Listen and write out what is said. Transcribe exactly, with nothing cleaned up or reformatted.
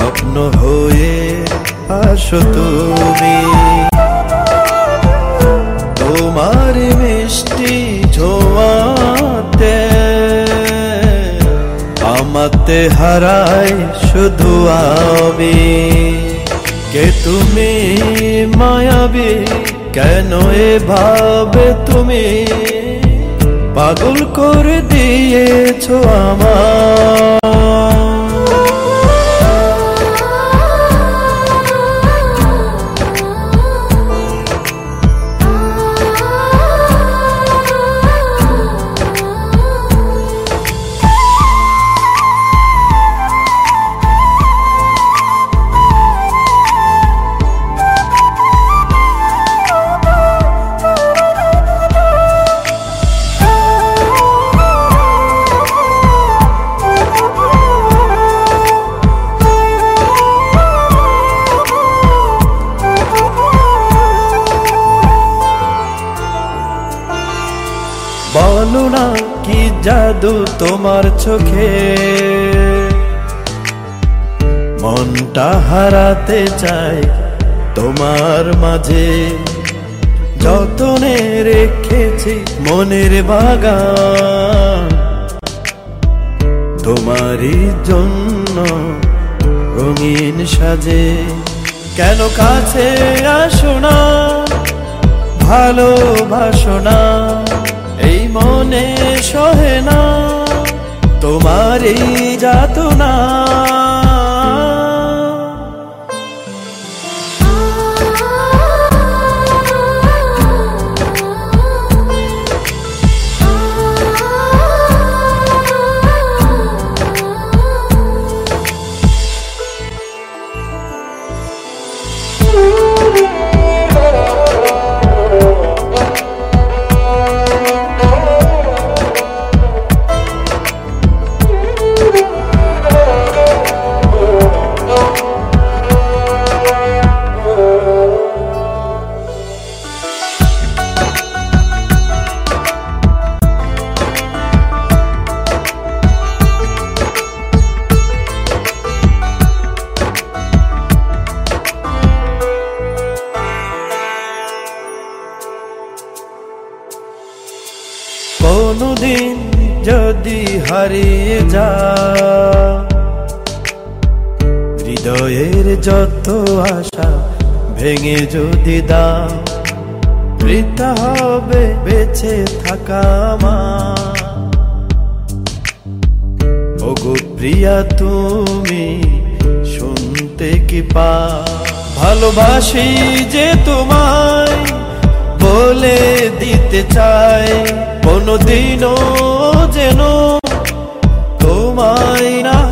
স্বপ্ন হয়ে আসো তুমি। তোমার মিষ্টি ছোঁয়াতে আমাতে হারাই শুধু আমি। কে তুমি মায়াবী, কেন এভাবে তুমি পাগল করে দিয়েছো আমার। বলো না কি জাদু তোমার চোখে, মনটা হারাতে চাই তোমার মাঝে। যতনে রেখেছি মনের বাগান, তোমারই জন্য রঙিন সাজে। কেন কাছে আসো না, ভালোবাসো না, এই মনে সহে না তোমারই যাতনা। কোনদিন যদি হারিয়ে যা হৃদয়ের যত আশা ভেঙে যদি দাও, বৃথা হবে বেঁচে থাকা আমার। ওগো প্রিয়া তুমি শুনতে কি পা, ভালোবাসি যে তোমায় বলে দিতে চাই। কোনদিনও যেন তোমায় না